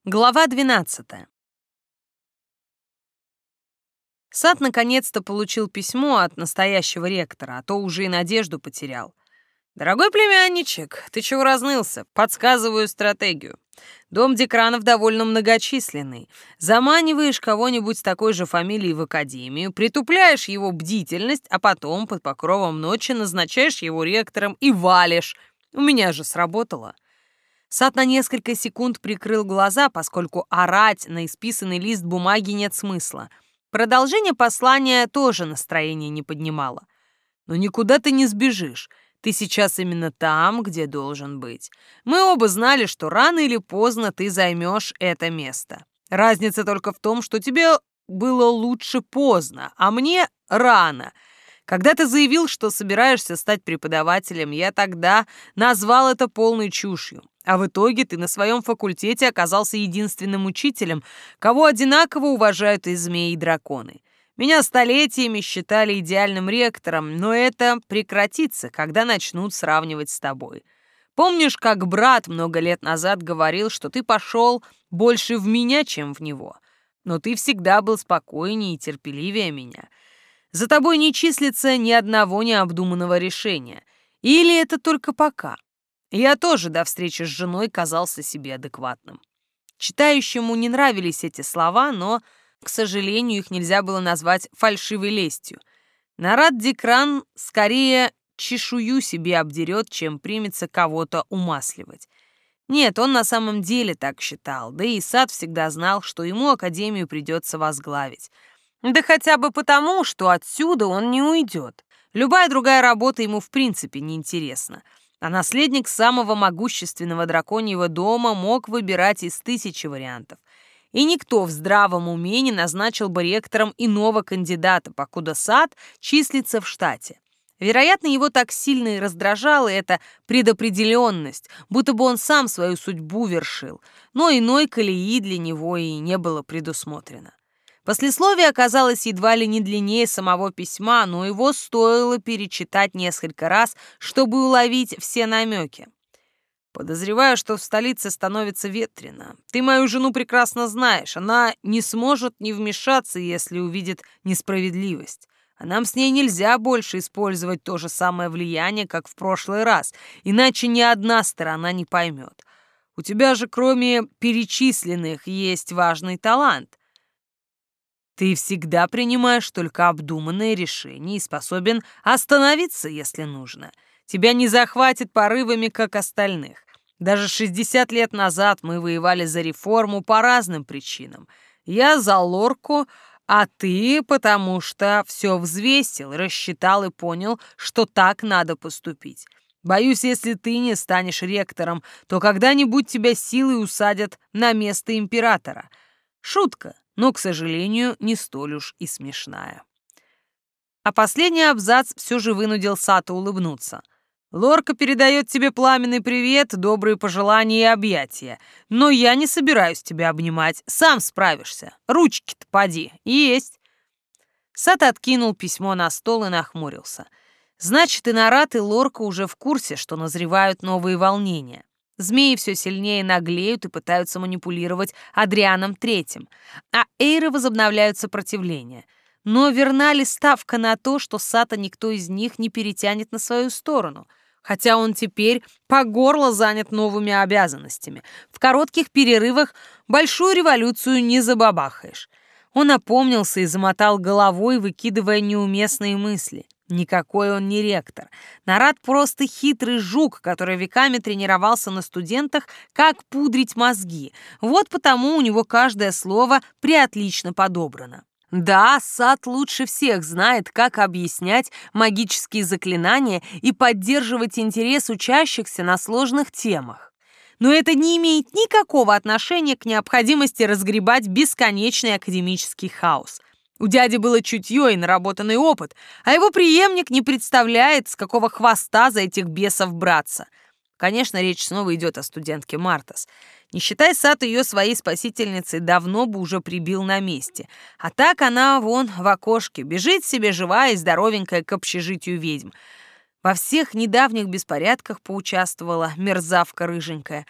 Глава 12. Сад наконец-то получил письмо от настоящего ректора, а то уже и надежду потерял. «Дорогой племянничек, ты чего разнылся? Подсказываю стратегию. Дом Декранов довольно многочисленный. Заманиваешь кого-нибудь с такой же фамилией в академию, притупляешь его бдительность, а потом под покровом ночи назначаешь его ректором и валишь. У меня же сработало». Сад на несколько секунд прикрыл глаза, поскольку орать на исписанный лист бумаги нет смысла. Продолжение послания тоже настроение не поднимало. «Но никуда ты не сбежишь. Ты сейчас именно там, где должен быть. Мы оба знали, что рано или поздно ты займешь это место. Разница только в том, что тебе было лучше поздно, а мне рано. Когда ты заявил, что собираешься стать преподавателем, я тогда назвал это полной чушью. А в итоге ты на своем факультете оказался единственным учителем, кого одинаково уважают и змеи, и драконы. Меня столетиями считали идеальным ректором, но это прекратится, когда начнут сравнивать с тобой. Помнишь, как брат много лет назад говорил, что ты пошел больше в меня, чем в него? Но ты всегда был спокойнее и терпеливее меня. За тобой не числится ни одного необдуманного решения. Или это только пока? Я тоже до встречи с женой казался себе адекватным. Читающему не нравились эти слова, но, к сожалению, их нельзя было назвать фальшивой лестью. Нарад Декран скорее чешую себе обдерет, чем примется кого-то умасливать. Нет, он на самом деле так считал, да и Сад всегда знал, что ему академию придется возглавить. Да хотя бы потому, что отсюда он не уйдет. Любая другая работа ему в принципе неинтересна. А наследник самого могущественного драконьего дома мог выбирать из тысячи вариантов. И никто в здравом уме не назначил бы ректором иного кандидата, покуда Сад числится в штате. Вероятно, его так сильно и раздражала эта предопределенность, будто бы он сам свою судьбу вершил, но иной колеи для него и не было предусмотрено. Послесловие оказалось едва ли не длиннее самого письма, но его стоило перечитать несколько раз, чтобы уловить все намеки. «Подозреваю, что в столице становится ветрено. Ты мою жену прекрасно знаешь. Она не сможет не вмешаться, если увидит несправедливость. А нам с ней нельзя больше использовать то же самое влияние, как в прошлый раз, иначе ни одна сторона не поймет. У тебя же, кроме перечисленных, есть важный талант. Ты всегда принимаешь только обдуманные решения и способен остановиться, если нужно. Тебя не захватит порывами, как остальных. Даже 60 лет назад мы воевали за реформу по разным причинам. Я за Лорку, а ты потому что все взвесил, рассчитал и понял, что так надо поступить. Боюсь, если ты не станешь ректором, то когда-нибудь тебя силой усадят на место императора. Шутка, но, к сожалению, не столь уж и смешная». А последний абзац все же вынудил Сата улыбнуться. «Лорка передает тебе пламенный привет, добрые пожелания и объятия. Но я не собираюсь тебя обнимать, сам справишься. Ручки-то поди, есть». Сат откинул письмо на стол и нахмурился. Значит, и Нарат, и Лорка уже в курсе, что назревают новые волнения. Змеи все сильнее наглеют и пытаются манипулировать Адрианом Третьим, а эйры возобновляют сопротивление. Но верна ли ставка на то, что Сата никто из них не перетянет на свою сторону? Хотя он теперь по горло занят новыми обязанностями. В коротких перерывах большую революцию не забабахаешь. Он опомнился и замотал головой, выкидывая неуместные мысли. Никакой он не ректор. Нарад просто хитрый жук, который веками тренировался на студентах, как пудрить мозги. Вот потому у него каждое слово преотлично подобрано. Да, Сад лучше всех знает, как объяснять магические заклинания и поддерживать интерес учащихся на сложных темах. Но это не имеет никакого отношения к необходимости разгребать бесконечный академический хаос. У дяди было чутье и наработанный опыт, а его преемник не представляет, с какого хвоста за этих бесов браться. Конечно, речь снова идет о студентке Мартас. Не считай Сад ее своей спасительницей, давно бы уже прибил на месте. А так она вон в окошке, бежит себе живая и здоровенькая к общежитию ведьм. Во всех недавних беспорядках поучаствовала мерзавка рыженькая.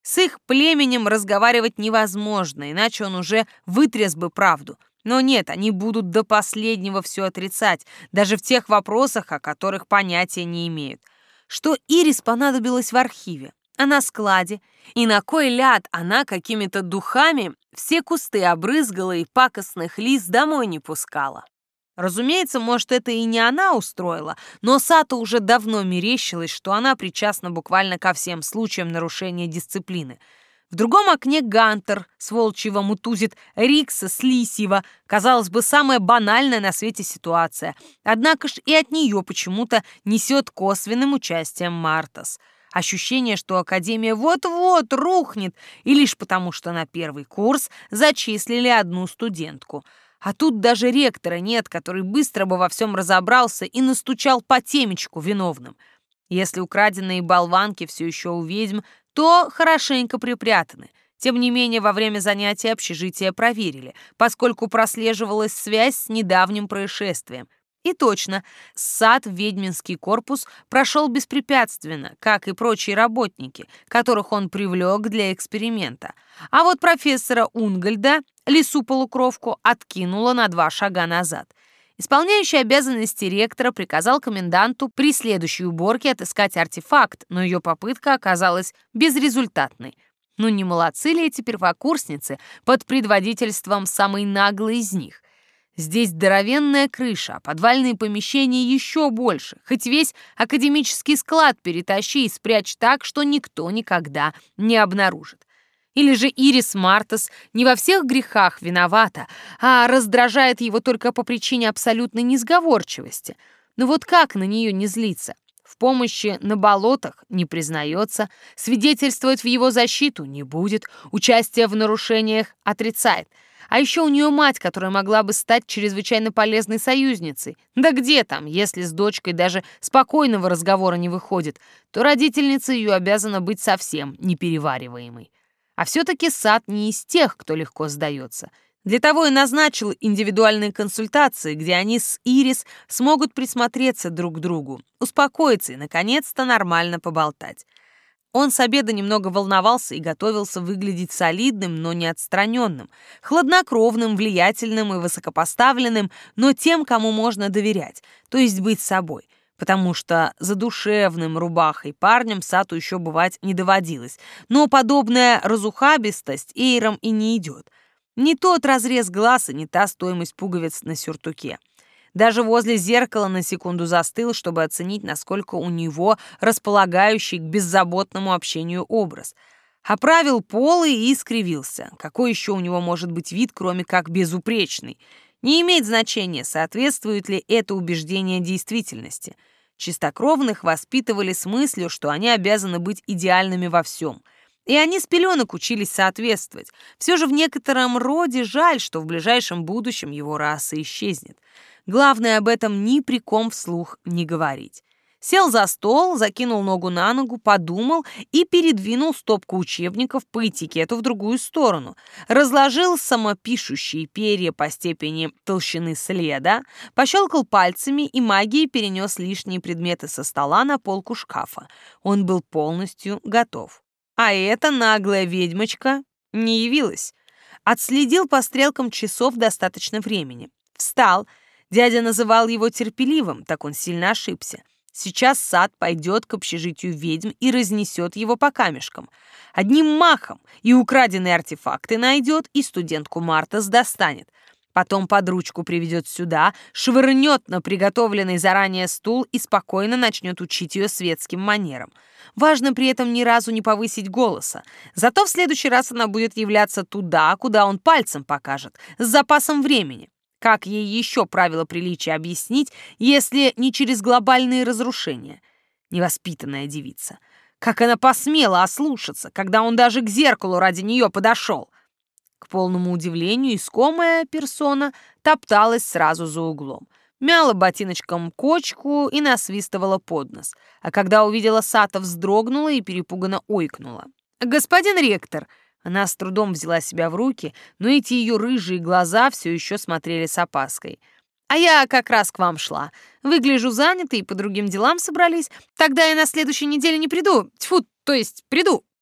С их племенем разговаривать невозможно, иначе он уже вытряс бы правду. Но нет, они будут до последнего все отрицать, даже в тех вопросах, о которых понятия не имеют. Что Ирис понадобилось в архиве, а на складе, и на кой ляд она какими-то духами все кусты обрызгала и пакостных лис домой не пускала. Разумеется, может, это и не она устроила, но Сато уже давно мерещилось, что она причастна буквально ко всем случаям нарушения дисциплины. В другом окне Гантер с волчьего мутузит Рикса с лисьего. Казалось бы, самая банальная на свете ситуация. Однако ж и от нее почему-то несет косвенным участием Мартас. Ощущение, что Академия вот-вот рухнет, и лишь потому, что на первый курс зачислили одну студентку. А тут даже ректора нет, который быстро бы во всем разобрался и настучал по темечку виновным. Если украденные болванки все еще у ведьм, то хорошенько припрятаны. Тем не менее, во время занятия общежития проверили, поскольку прослеживалась связь с недавним происшествием. И точно, сад в ведьминский корпус прошел беспрепятственно, как и прочие работники, которых он привлек для эксперимента. А вот профессора Унгольда, лису-полукровку, откинуло на 2 шага назад. Исполняющий обязанности ректора приказал коменданту при следующей уборке отыскать артефакт, но ее попытка оказалась безрезультатной. Ну не молодцы ли эти первокурсницы под предводительством самой наглой из них? Здесь здоровенная крыша, а подвальные помещения еще больше. Хоть весь академический склад перетащи и спрячь так, что никто никогда не обнаружит. Или же Ирис Мартас не во всех грехах виновата, а раздражает его только по причине абсолютной несговорчивости. Но вот как на нее не злиться? В помощи на болотах не признается, свидетельствовать в его защиту не будет, участие в нарушениях отрицает. А еще у нее мать, которая могла бы стать чрезвычайно полезной союзницей. Да где там, если с дочкой даже спокойного разговора не выходит, то родительница ее обязана быть совсем неперевариваемой. А все-таки сад не из тех, кто легко сдается. Для того и назначил индивидуальные консультации, где они с Ирис смогут присмотреться друг к другу, успокоиться и, наконец-то, нормально поболтать. Он с обеда немного волновался и готовился выглядеть солидным, но не отстраненным, хладнокровным, влиятельным и высокопоставленным, но тем, кому можно доверять, то есть быть собой. Потому что задушевным рубахой парнем Сату еще бывать не доводилось, но подобная разухабистость Эйрам и не идет. Не тот разрез глаз и не та стоимость пуговиц на сюртуке. Даже возле зеркала на секунду застыл, чтобы оценить, насколько у него располагающий к беззаботному общению образ. Оправил полы и искривился. Какой еще у него может быть вид, кроме как безупречный? Не имеет значения, соответствует ли это убеждение действительности. Чистокровных воспитывали с мыслью, что они обязаны быть идеальными во всем. И они с пеленок учились соответствовать. Все же в некотором роде жаль, что в ближайшем будущем его раса исчезнет. Главное об этом ни при ком вслух не говорить. Сел за стол, закинул ногу на ногу, подумал и передвинул стопку учебников по этикету в другую сторону. Разложил самопишущие перья по степени толщины следа, пощелкал пальцами и магией перенес лишние предметы со стола на полку шкафа. Он был полностью готов. А эта наглая ведьмочка не явилась. Отследил по стрелкам часов достаточно времени. Встал. Дядя называл его терпеливым, так он сильно ошибся. Сейчас сад пойдет к общежитию ведьм и разнесет его по камешкам. Одним махом и украденные артефакты найдет, и студентку Мартас достанет. Потом под ручку приведет сюда, швырнет на приготовленный заранее стул и спокойно начнет учить ее светским манерам. Важно при этом ни разу не повысить голоса. Зато в следующий раз она будет являться туда, куда он пальцем покажет, с запасом времени. Как ей еще правила приличия объяснить, если не через глобальные разрушения? Невоспитанная девица. Как она посмела ослушаться, когда он даже к зеркалу ради нее подошел? К полному удивлению, искомая персона топталась сразу за углом. Мяла ботиночком кочку и насвистывала под нос. А когда увидела Сата, вздрогнула и перепуганно ойкнула. «Господин ректор!» Она с трудом взяла себя в руки, но эти ее рыжие глаза все еще смотрели с опаской. «А я как раз к вам шла. Выгляжу занятой и по другим делам собрались. Тогда я на следующей неделе не приду. Тьфу, то есть приду».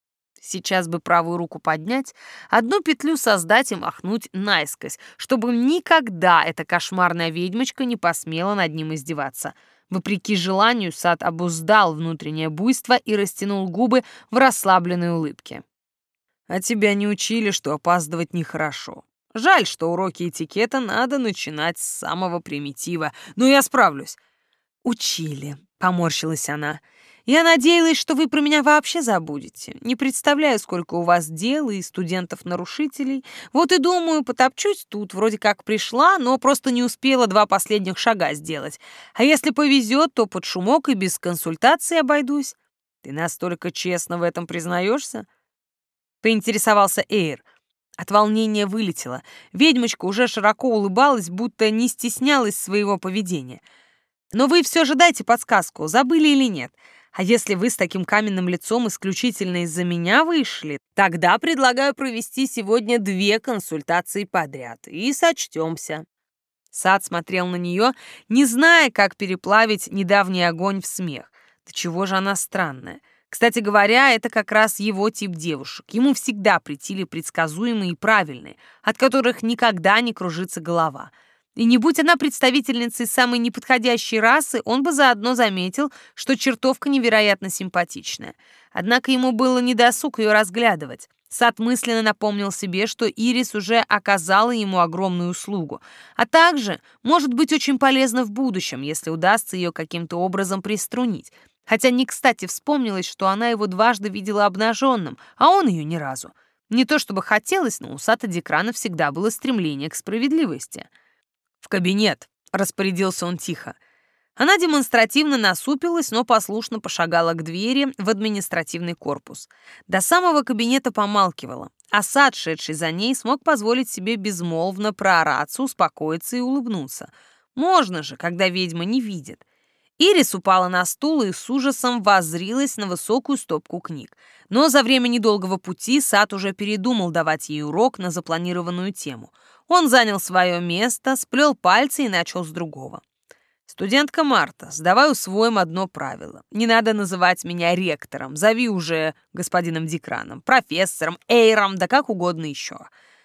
Сейчас бы правую руку поднять, одну петлю создать и махнуть наискось, чтобы никогда эта кошмарная ведьмочка не посмела над ним издеваться. Вопреки желанию, Сад обуздал внутреннее буйство и растянул губы в расслабленной улыбке. «А тебя не учили, что опаздывать нехорошо. Жаль, что уроки этикета надо начинать с самого примитива, но я справлюсь». «Учили», — поморщилась она. «Я надеялась, что вы про меня вообще забудете. Не представляю, сколько у вас дел и студентов-нарушителей. Вот и думаю, потопчусь тут, вроде как пришла, но просто не успела 2 последних шага сделать. А если повезет, то под шумок и без консультации обойдусь. Ты настолько честно в этом признаешься?» Поинтересовался Эйр. От волнения вылетела. Ведьмочка уже широко улыбалась, будто не стеснялась своего поведения. «Но вы все же дайте подсказку, забыли или нет? А если вы с таким каменным лицом исключительно из-за меня вышли, тогда предлагаю провести сегодня 2 консультации подряд и сочтемся». Сад смотрел на нее, не зная, как переплавить недавний огонь в смех. Да чего же она странная. Кстати говоря, это как раз его тип девушек. Ему всегда претили предсказуемые и правильные, от которых никогда не кружится голова. И не будь она представительницей самой неподходящей расы, он бы заодно заметил, что чертовка невероятно симпатичная. Однако ему было недосуг ее разглядывать. Сад мысленно напомнил себе, что Ирис уже оказала ему огромную услугу, а также может быть очень полезна в будущем, если удастся ее каким-то образом приструнить. Хотя не кстати вспомнилось, что она его дважды видела обнаженным, а он ее ни разу. Не то чтобы хотелось, но у Сата Декрана всегда было стремление к справедливости. «В кабинет», — распорядился он тихо. Она демонстративно насупилась, но послушно пошагала к двери в административный корпус. До самого кабинета помалкивала, а Сад, шедший за ней, смог позволить себе безмолвно проораться, успокоиться и улыбнуться. Можно же, когда ведьма не видит. Ирис упала на стул и с ужасом воззрилась на высокую стопку книг. Но за время недолгого пути Сад уже передумал давать ей урок на запланированную тему. Он занял свое место, сплел пальцы и начал с другого. «Студентка Марта, давай усвоим одно правило. Не надо называть меня ректором, зови уже господином Декраном, профессором, Эйром, да как угодно еще».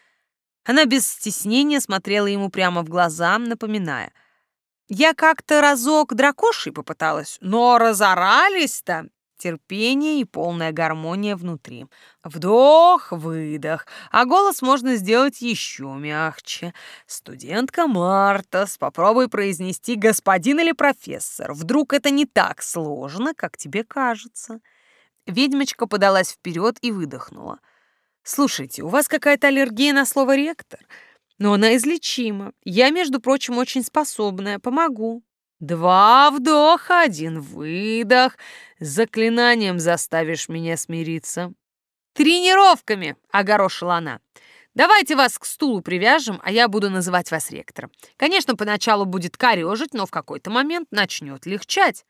Она без стеснения смотрела ему прямо в глаза, напоминая: «Я как-то разок дракошей попыталась, но разорались-то». Терпение и полная гармония внутри. Вдох, выдох, а голос можно сделать еще мягче. «Студентка Мартас, попробуй произнести господин или профессор. Вдруг это не так сложно, как тебе кажется». Ведьмочка подалась вперед и выдохнула. «Слушайте, у вас какая-то аллергия на слово «ректор»? Но она излечима. Я, между прочим, очень способная. Помогу». 2 вдоха, 1 выдох. Заклинанием заставишь меня смириться. «Тренировками!» — огорошила она. «Давайте вас к стулу привяжем, а я буду называть вас ректором. Конечно, поначалу будет корежить, но в какой-то момент начнет легчать».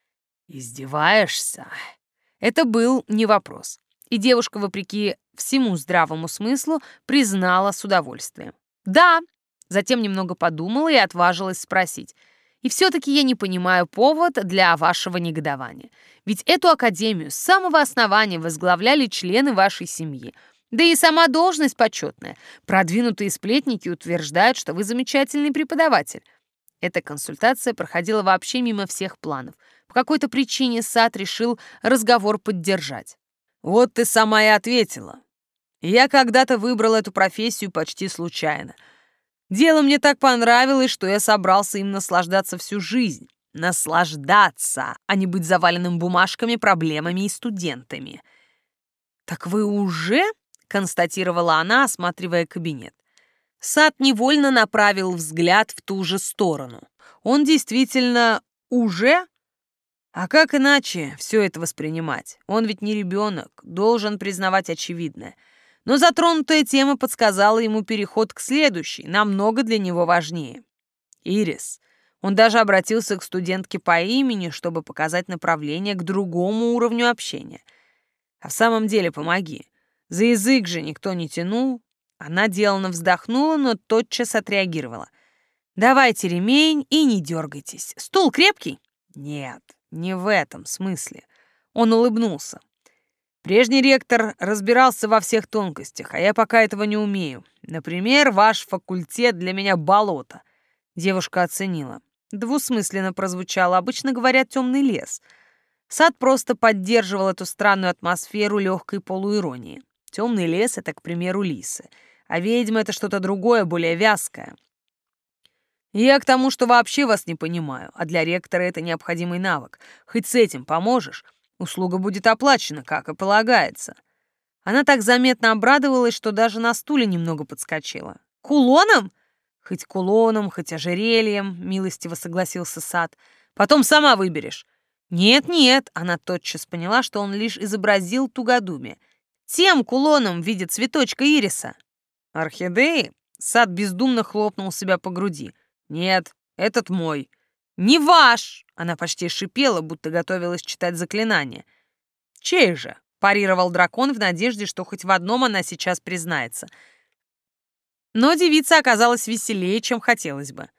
«Издеваешься?» Это был не вопрос. И девушка, вопреки всему здравому смыслу, признала с удовольствием. «Да». Затем немного подумала и отважилась спросить: «И все-таки я не понимаю повод для вашего негодования. Ведь эту академию с самого основания возглавляли члены вашей семьи. Да и сама должность почетная. Продвинутые сплетники утверждают, что вы замечательный преподаватель». Эта консультация проходила вообще мимо всех планов. По какой-то причине Сад решил разговор поддержать. «Вот ты сама и ответила. Я когда-то выбрал эту профессию почти случайно. Дело мне так понравилось, что я собрался им наслаждаться всю жизнь. Наслаждаться, а не быть заваленным бумажками, проблемами и студентами». «Так вы уже?» — констатировала она, осматривая кабинет. Сад невольно направил взгляд в ту же сторону. Он действительно уже? А как иначе все это воспринимать? Он ведь не ребенок, должен признавать очевидное. Но затронутая тема подсказала ему переход к следующей, намного для него важнее. Ирис. Он даже обратился к студентке по имени, чтобы показать направление к другому уровню общения. А в самом деле помоги. За язык же никто не тянул. Она деланно вздохнула, но тотчас отреагировала. «Давайте ремень и не дергайтесь. Стул крепкий?» «Нет, не в этом смысле». Он улыбнулся. Прежний ректор разбирался во всех тонкостях, а я пока этого не умею. Например, ваш факультет для меня болото. Девушка оценила. Двусмысленно прозвучало. Обычно говорят темный лес. Сад просто поддерживал эту странную атмосферу легкой полуиронии. Темный лес — это, к примеру, лисы. А ведьма — это что-то другое, более вязкое. Я к тому, что вообще вас не понимаю, а для ректора это необходимый навык. Хоть с этим поможешь, услуга будет оплачена, как и полагается. Она так заметно обрадовалась, что даже на стуле немного подскочила. Кулоном? Хоть кулоном, хоть ожерельем, милостиво согласился Сад. Потом сама выберешь. Нет, она тотчас поняла, что он лишь изобразил тугодумие. Тем кулоном в виде цветочка ириса. Орхидеи? Сад бездумно хлопнул себя по груди. Нет, этот мой. Не ваш! Она почти шипела, будто готовилась читать заклинание. Чей же? Парировал дракон в надежде, что хоть в одном она сейчас признается. Но девица оказалась веселее, чем хотелось бы.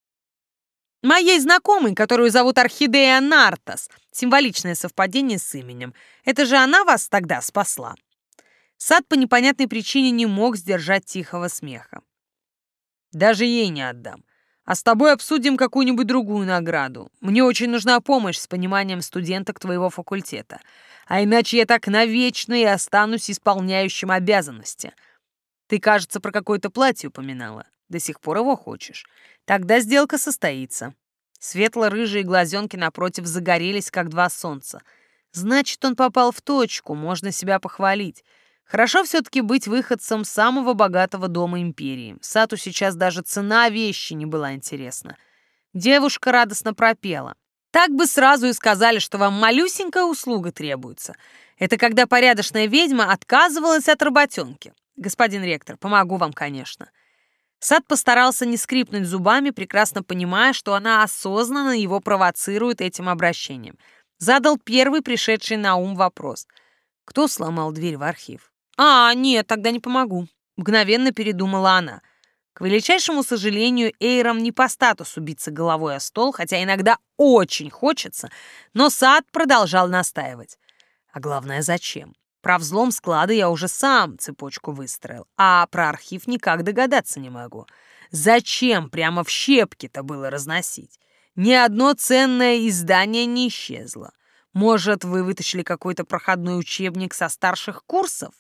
Моей знакомой, которую зовут Орхидея Нартас. Символичное совпадение с именем. Это же она вас тогда спасла. Сад по непонятной причине не мог сдержать тихого смеха. Даже ей не отдам. А с тобой обсудим какую-нибудь другую награду. Мне очень нужна помощь с пониманием студенток твоего факультета. А иначе я так навечно и останусь исполняющим обязанности. Ты, кажется, про какое-то платье упоминала. До сих пор его хочешь. Тогда сделка состоится. Светло-рыжие глазенки напротив загорелись, как два солнца. Значит, он попал в точку, можно себя похвалить. Хорошо все-таки быть выходцем самого богатого дома империи. Сату сейчас даже цена вещи не была интересна. Девушка радостно пропела. Так бы сразу и сказали, что вам малюсенькая услуга требуется. Это когда порядочная ведьма отказывалась от работенки. Господин ректор, помогу вам, конечно. Сад постарался не скрипнуть зубами, прекрасно понимая, что она осознанно его провоцирует этим обращением. Задал первый пришедший на ум вопрос. Кто сломал дверь в архив? Нет, тогда не помогу. Мгновенно передумала она. К величайшему сожалению, Эйрам не по статусу биться головой о стол, хотя иногда очень хочется, но Сад продолжал настаивать. А главное, зачем? Про взлом склада я уже сам цепочку выстроил, а про архив никак догадаться не могу. Зачем прямо в щепки-то было разносить? Ни одно ценное издание не исчезло. Может, вы вытащили какой-то проходной учебник со старших курсов?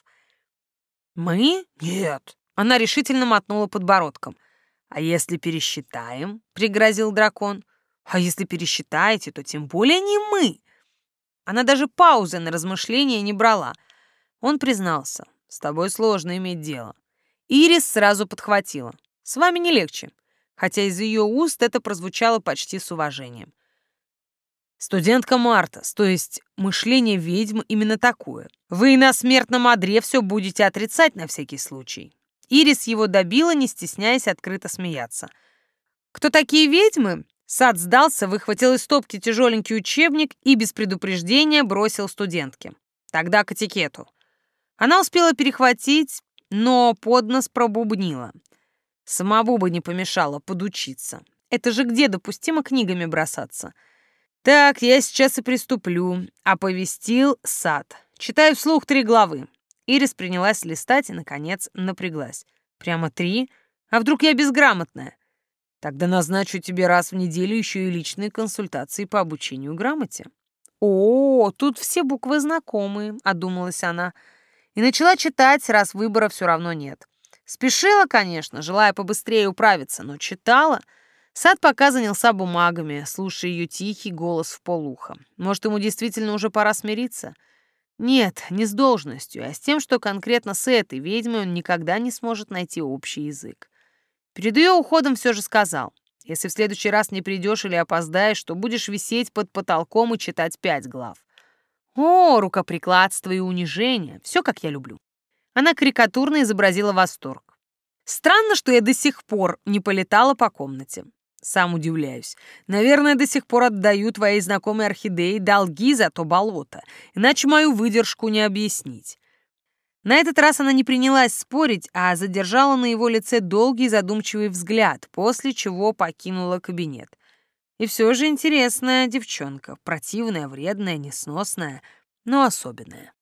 Мы? Нет. Она решительно мотнула подбородком. А если пересчитаем? Пригрозил дракон. А если пересчитаете, то тем более не мы. Она даже паузы на размышления не брала. Он признался. С тобой сложно иметь дело. Ирис сразу подхватила. С вами не легче. Хотя из ее уст это прозвучало почти с уважением. Студентка Мартас, то есть мышление ведьм именно такое. Вы на смертном одре все будете отрицать на всякий случай. Ирис его добила, не стесняясь открыто смеяться. Кто такие ведьмы? Сад сдался, выхватил из стопки тяжеленький учебник и без предупреждения бросил студентке. Тогда к этикету. Она успела перехватить, но под нос пробубнила. Самому бы не помешало подучиться. Это же где допустимо книгами бросаться? Так, я сейчас и приступлю. Оповестил Сад. Читаю вслух 3 главы. Ирис принялась листать и, наконец, напряглась. Прямо 3? А вдруг я безграмотная? Тогда назначу тебе раз в неделю еще и личные консультации по обучению грамоте. О, тут все буквы знакомые, одумалась она. И начала читать, раз выбора все равно нет. Спешила, конечно, желая побыстрее управиться, но читала. Сад пока занялся бумагами, слушая ее тихий голос вполуха. Может, ему действительно уже пора смириться? Нет, не с должностью, а с тем, что конкретно с этой ведьмой он никогда не сможет найти общий язык. Перед ее уходом все же сказал: если в следующий раз не придешь или опоздаешь, то будешь висеть под потолком и читать 5 глав. О, рукоприкладство и унижение, все как я люблю. Она карикатурно изобразила восторг. Странно, что я до сих пор не полетала по комнате. Сам удивляюсь. Наверное, до сих пор отдаю твоей знакомой орхидеи долги за то болото, иначе мою выдержку не объяснить. На этот раз она не принялась спорить, а задержала на его лице долгий задумчивый взгляд, после чего покинула кабинет. И все же интересная девчонка, противная, вредная, несносная, но особенная.